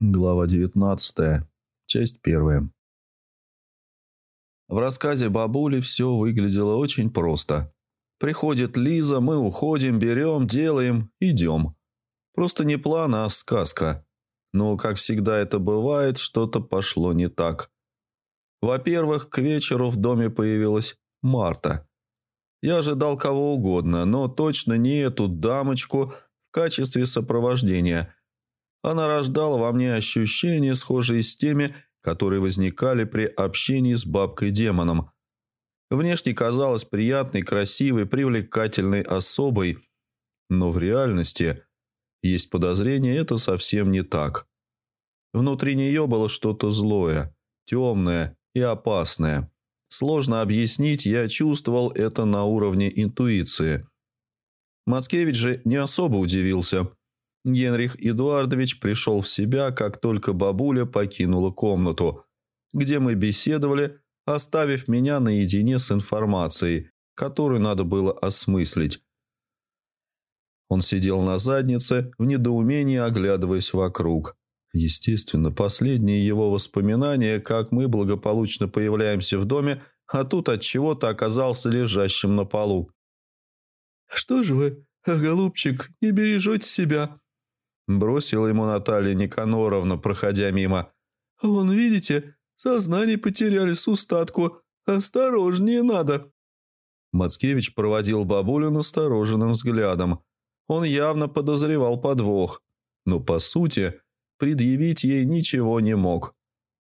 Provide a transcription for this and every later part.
Глава 19. Часть 1. В рассказе бабули все выглядело очень просто. Приходит Лиза, мы уходим, берем, делаем, идем. Просто не план, а сказка. Но, как всегда это бывает, что-то пошло не так. Во-первых, к вечеру в доме появилась Марта. Я ожидал кого угодно, но точно не эту дамочку в качестве сопровождения. Она рождала во мне ощущения, схожие с теми, которые возникали при общении с бабкой-демоном. Внешне казалась приятной, красивой, привлекательной особой, но в реальности, есть подозрение, это совсем не так. Внутри нее было что-то злое, темное и опасное. Сложно объяснить, я чувствовал это на уровне интуиции. Мацкевич же не особо удивился. Генрих Эдуардович пришел в себя, как только бабуля покинула комнату, где мы беседовали, оставив меня наедине с информацией, которую надо было осмыслить. Он сидел на заднице, в недоумении оглядываясь вокруг. Естественно, последние его воспоминания, как мы благополучно появляемся в доме, а тут от чего-то оказался лежащим на полу. «Что же вы, голубчик, не бережете себя?» Бросила ему Наталья Никаноровна, проходя мимо. «Вон, видите, сознание потеряли с устатку. Осторожнее надо». Мацкевич проводил бабулю настороженным взглядом. Он явно подозревал подвох, но, по сути, предъявить ей ничего не мог.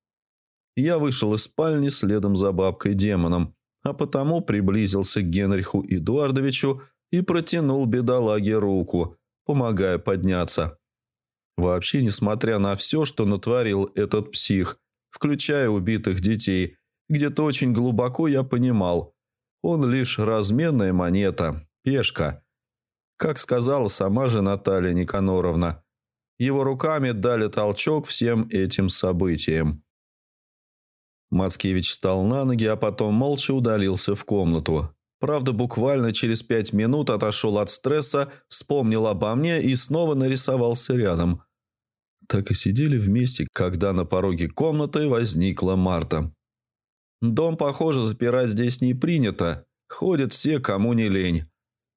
Я вышел из спальни следом за бабкой-демоном, а потому приблизился к Генриху Эдуардовичу и протянул бедолаге руку, помогая подняться. Вообще, несмотря на все, что натворил этот псих, включая убитых детей, где-то очень глубоко я понимал, он лишь разменная монета, пешка. Как сказала сама же Наталья Никаноровна, его руками дали толчок всем этим событиям. Мацкевич встал на ноги, а потом молча удалился в комнату. Правда, буквально через 5 минут отошел от стресса, вспомнил обо мне и снова нарисовался рядом. Так и сидели вместе, когда на пороге комнаты возникла Марта. Дом, похоже, запирать здесь не принято. Ходят все, кому не лень.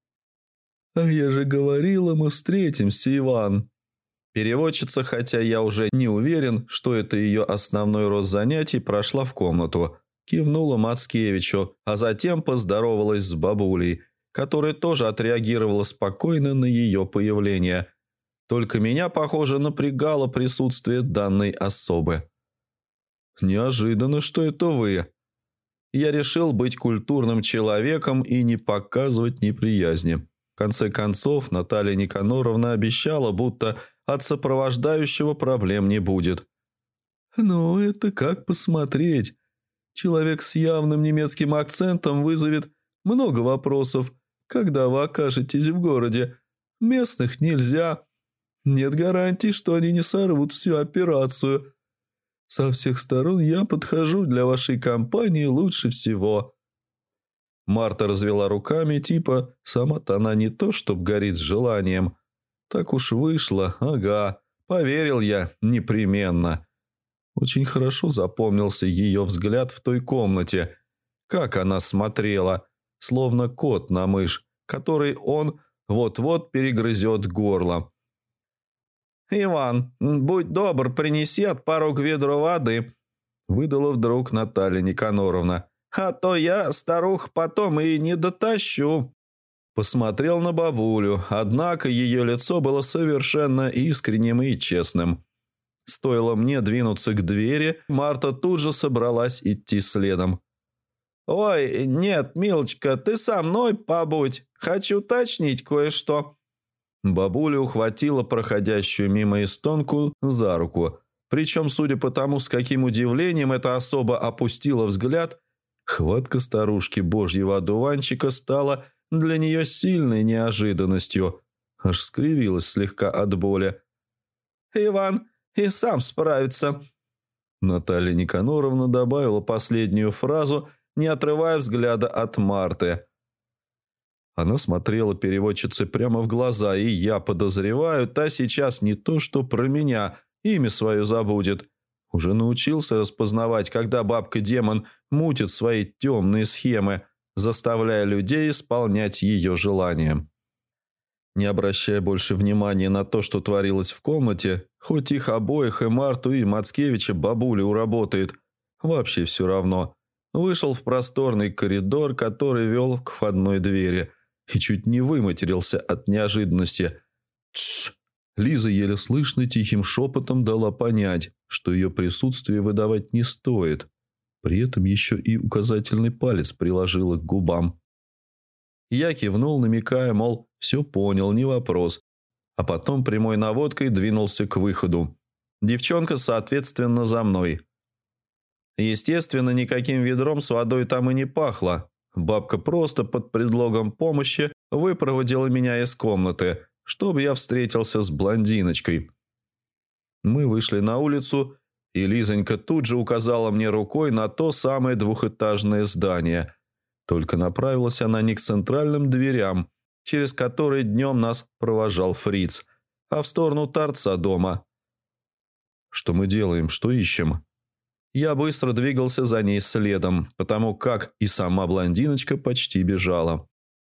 «А я же говорила, мы встретимся, Иван». Переводчица, хотя я уже не уверен, что это ее основной род занятий, прошла в комнату. Кивнула Мацкевичу, а затем поздоровалась с бабулей, которая тоже отреагировала спокойно на ее появление. Только меня, похоже, напрягало присутствие данной особы. «Неожиданно, что это вы». Я решил быть культурным человеком и не показывать неприязни. В конце концов, Наталья Никаноровна обещала, будто от сопровождающего проблем не будет. «Ну, это как посмотреть. Человек с явным немецким акцентом вызовет много вопросов, когда вы окажетесь в городе. Местных нельзя. Нет гарантий, что они не сорвут всю операцию. Со всех сторон я подхожу для вашей компании лучше всего». Марта развела руками, типа, сама-то она не то, чтоб горит с желанием. Так уж вышло, ага, поверил я непременно. Очень хорошо запомнился ее взгляд в той комнате. Как она смотрела, словно кот на мышь, который он вот-вот перегрызет горло. «Иван, будь добр, принеси от порог ведро воды», — выдала вдруг Наталья Никаноровна. «А то я, старух, потом и не дотащу». Посмотрел на бабулю, однако ее лицо было совершенно искренним и честным. Стоило мне двинуться к двери, Марта тут же собралась идти следом. «Ой, нет, милочка, ты со мной побудь. Хочу уточнить кое-что». Бабуля ухватила проходящую мимо эстонку за руку. Причем, судя по тому, с каким удивлением эта особа опустила взгляд, хватка старушки божьего одуванчика стала для нее сильной неожиданностью. Аж скривилась слегка от боли. «Иван и сам справится». Наталья Никаноровна добавила последнюю фразу, не отрывая взгляда от Марты. Она смотрела переводчице прямо в глаза, и я подозреваю, та сейчас не то что про меня, имя свое забудет. Уже научился распознавать, когда бабка-демон мутит свои темные схемы, заставляя людей исполнять ее желания. Не обращая больше внимания на то, что творилось в комнате, хоть их обоих, и Марту, и Мацкевича бабуля уработает, вообще все равно, вышел в просторный коридор, который вел к входной двери, и чуть не выматерился от неожиданности. «Тш!» Лиза еле слышно тихим шепотом дала понять, что ее присутствие выдавать не стоит. При этом еще и указательный палец приложила к губам. Я кивнул, намекая, мол, все понял, не вопрос. А потом прямой наводкой двинулся к выходу. Девчонка, соответственно, за мной. Естественно, никаким ведром с водой там и не пахло. Бабка просто под предлогом помощи выпроводила меня из комнаты, чтобы я встретился с блондиночкой. Мы вышли на улицу, и Лизонька тут же указала мне рукой на то самое двухэтажное здание. Только направилась она не к центральным дверям, через которые днем нас провожал фриц, а в сторону торца дома. Что мы делаем, что ищем? Я быстро двигался за ней следом, потому как и сама блондиночка почти бежала.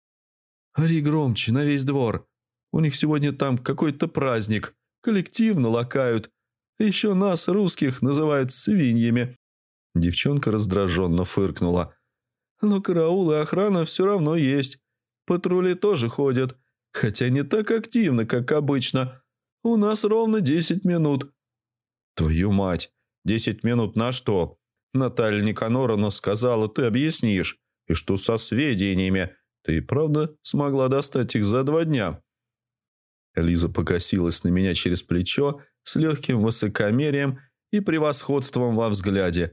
«Ори громче, на весь двор. У них сегодня там какой-то праздник. Коллективно лакают. Еще нас, русских, называют свиньями». Девчонка раздраженно фыркнула. «Но караул и охрана все равно есть. Патрули тоже ходят, хотя не так активно, как обычно. У нас ровно 10 минут». «Твою мать! 10 минут на что? Наталья Никаноровна сказала, ты объяснишь. И что со сведениями? Ты и правда смогла достать их за 2 дня?» Лиза покосилась на меня через плечо с легким высокомерием и превосходством во взгляде.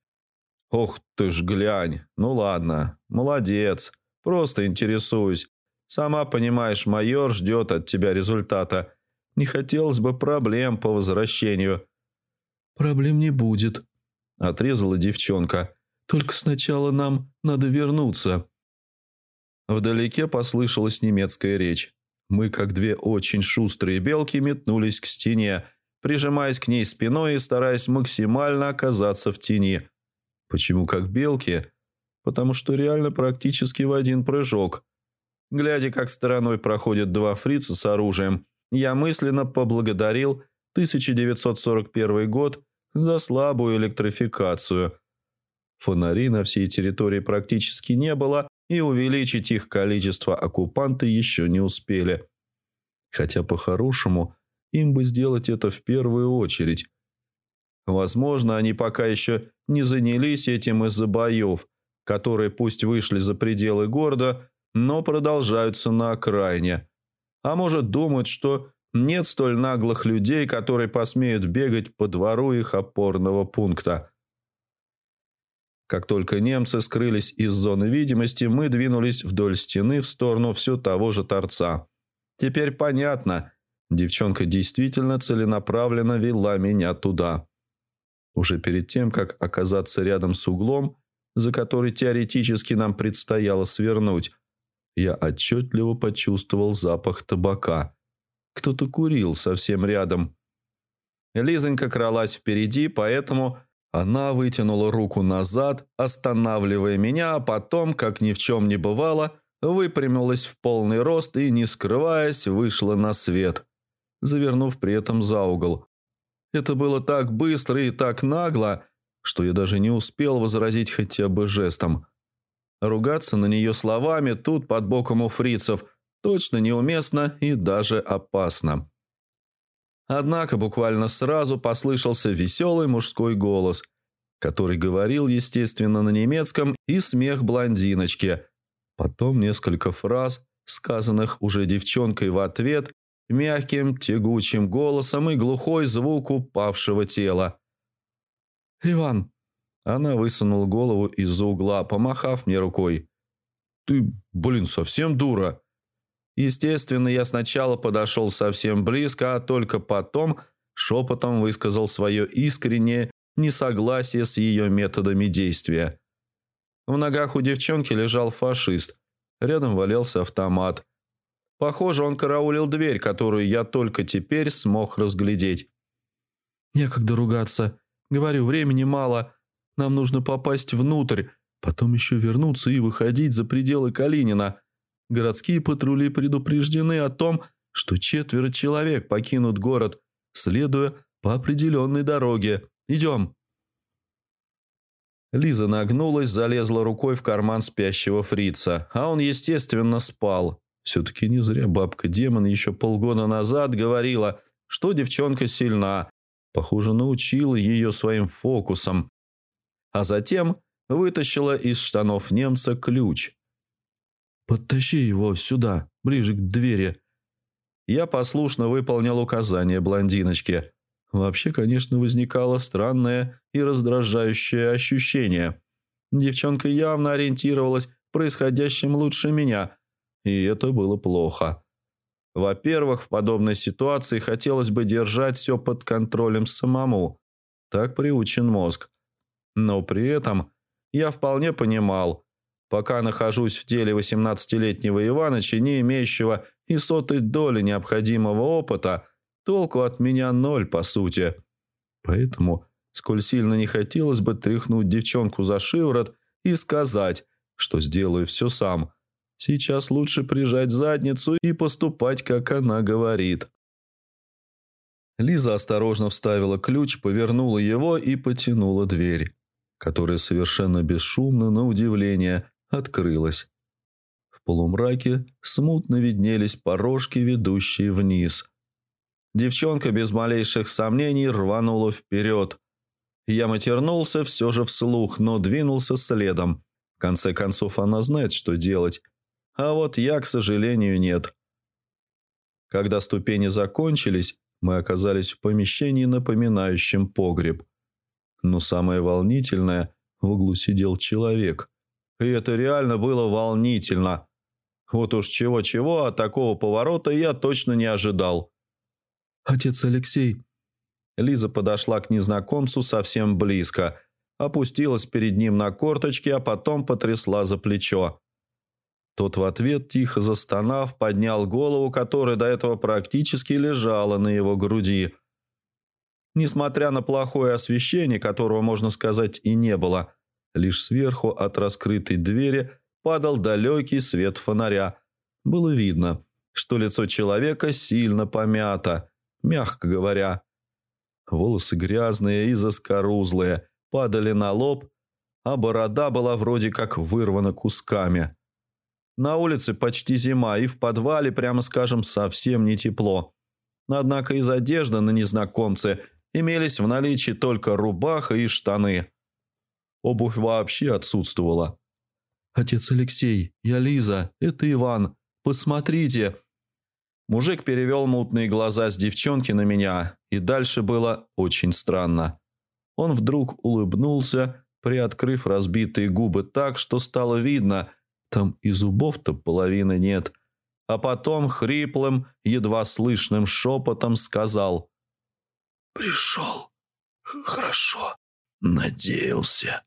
«Ох ты ж глянь! Ну ладно, молодец. Просто интересуюсь. Сама понимаешь, майор ждет от тебя результата. Не хотелось бы проблем по возвращению». «Проблем не будет», – отрезала девчонка. «Только сначала нам надо вернуться». Вдалеке послышалась немецкая речь. Мы, как две очень шустрые белки, метнулись к стене, прижимаясь к ней спиной и стараясь максимально оказаться в тени. Почему как белки? Потому что реально практически в один прыжок. Глядя, как стороной проходят 2 фрица с оружием, я мысленно поблагодарил 1941 год за слабую электрификацию. Фонарей на всей территории практически не было, и увеличить их количество оккупанты еще не успели. Хотя, по-хорошему, им бы сделать это в первую очередь. Возможно, они пока еще не занялись этим из-за боев, которые пусть вышли за пределы города, но продолжаются на окраине. А может, думают, что нет столь наглых людей, которые посмеют бегать по двору их опорного пункта. Как только немцы скрылись из зоны видимости, мы двинулись вдоль стены в сторону все того же торца. Теперь понятно, девчонка действительно целенаправленно вела меня туда. Уже перед тем, как оказаться рядом с углом, за который теоретически нам предстояло свернуть, я отчетливо почувствовал запах табака. Кто-то курил совсем рядом. Лизонька кралась впереди, поэтому она вытянула руку назад, останавливая меня, а потом, как ни в чем не бывало, выпрямилась в полный рост и, не скрываясь, вышла на свет, завернув при этом за угол. Это было так быстро и так нагло, что я даже не успел возразить хотя бы жестом. Ругаться на нее словами тут под боком у фрицев точно неуместно и даже опасно. Однако буквально сразу послышался веселый мужской голос, который говорил, естественно, на немецком, и смех блондиночки. Потом несколько фраз, сказанных уже девчонкой в ответ, мягким тягучим голосом и глухой звук упавшего тела. «Иван!» Она высунула голову из-за угла, помахав мне рукой. «Ты, совсем дура!» Естественно, я сначала подошел совсем близко, а только потом шепотом высказал свое искреннее несогласие с ее методами действия. В ногах у девчонки лежал фашист. Рядом валялся автомат. Похоже, он караулил дверь, которую я только теперь смог разглядеть. Некогда ругаться. Говорю, времени мало. Нам нужно попасть внутрь, потом еще вернуться и выходить за пределы Калинина. Городские патрули предупреждены о том, что 4 человек покинут город, следуя по определенной дороге. Идем». Лиза нагнулась, залезла рукой в карман спящего фрица, а он, естественно, спал. Все-таки не зря бабка-демон еще полгода назад говорила, что девчонка сильна. Похоже, научила ее своим фокусом. А затем вытащила из штанов немца ключ. «Подтащи его сюда, ближе к двери». Я послушно выполнил указание блондиночки. Вообще, конечно, возникало странное и раздражающее ощущение. Девчонка явно ориентировалась в происходящем лучше меня, и это было плохо. Во-первых, в подобной ситуации хотелось бы держать все под контролем самому. Так приучен мозг. Но при этом я вполне понимал, пока нахожусь в теле 18-летнего Иваныча, не имеющего и сотой доли необходимого опыта, толку от меня 0, по сути. Поэтому, сколь сильно не хотелось бы тряхнуть девчонку за шиворот и сказать, что сделаю все сам, сейчас лучше прижать задницу и поступать, как она говорит. Лиза осторожно вставила ключ, повернула его и потянула дверь, которая совершенно бесшумно, на удивление, открылась. В полумраке смутно виднелись порожки, ведущие вниз. Девчонка без малейших сомнений рванула вперед. Я матернулся все же вслух, но двинулся следом. В конце концов, она знает, что делать. А вот я, к сожалению, нет. Когда ступени закончились, мы оказались в помещении, напоминающем погреб. Но самое волнительное, в углу сидел человек. И это реально было волнительно. Вот уж чего-чего, а такого поворота я точно не ожидал. «Отец Алексей». Лиза подошла к незнакомцу совсем близко, опустилась перед ним на корточки, а потом потрясла за плечо. Тот в ответ, тихо застонав, поднял голову, которая до этого практически лежала на его груди. Несмотря на плохое освещение, которого, можно сказать, и не было, лишь сверху от раскрытой двери падал далекий свет фонаря. Было видно, что лицо человека сильно помято, мягко говоря. Волосы грязные и заскорузлые, падали на лоб, а борода была вроде как вырвана кусками. На улице почти зима, и в подвале, прямо скажем, совсем не тепло. Однако из одежды на незнакомце имелись в наличии только рубаха и штаны. Обувь вообще отсутствовала. «Отец Алексей, я Лиза, это Иван. Посмотрите!» Мужик перевел мутные глаза с девчонки на меня, и дальше было очень странно. Он вдруг улыбнулся, приоткрыв разбитые губы так, что стало видно, там и зубов-то половины нет. А потом хриплым, едва слышным шепотом сказал: «Пришел. Хорошо. Надеялся».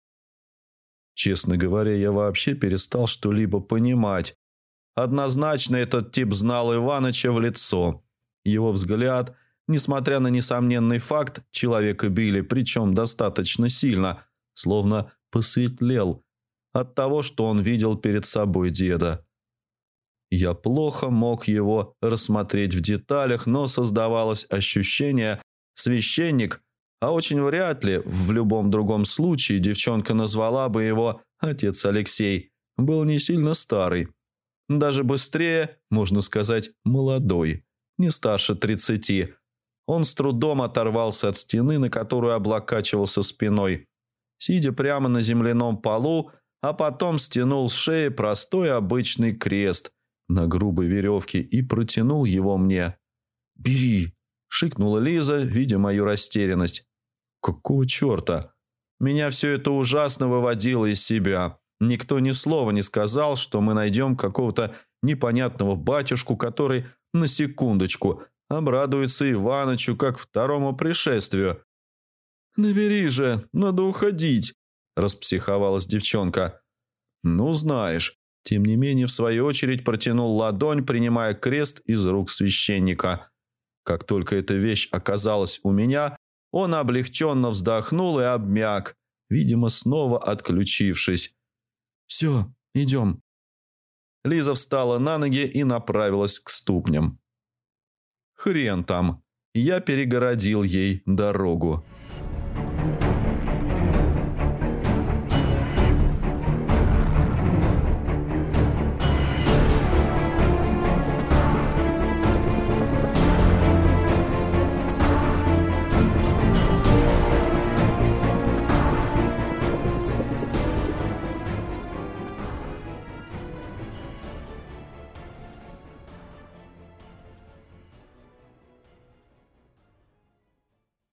Честно говоря, я вообще перестал что-либо понимать. Однозначно этот тип знал Иваныча в лицо. Его взгляд, несмотря на несомненный факт, человека били, причем достаточно сильно, словно посветлел от того, что он видел перед собой деда. Я плохо мог его рассмотреть в деталях, но создавалось ощущение: священник, а очень вряд ли, в любом другом случае девчонка назвала бы его отец Алексей, был не сильно старый. Даже быстрее, можно сказать, молодой, не старше 30. Он с трудом оторвался от стены, на которую облокачивался спиной, сидя прямо на земляном полу, а потом стянул с шеи простой обычный крест на грубой веревке и протянул его мне. «Бери!» – шикнула Лиза, видя мою растерянность. «Какого черта?» Меня все это ужасно выводило из себя. Никто ни слова не сказал, что мы найдем какого-то непонятного батюшку, который, на секундочку, обрадуется Иванычу как второму пришествию. «Набери же, надо уходить», – распсиховалась девчонка. «Ну, знаешь». Тем не менее, в свою очередь протянул ладонь, принимая крест из рук священника. Как только эта вещь оказалась у меня, Он облегченно вздохнул и обмяк, видимо, снова отключившись. «Все, идем». Лиза встала на ноги и направилась к ступням. Хрен там. Я перегородил ей дорогу.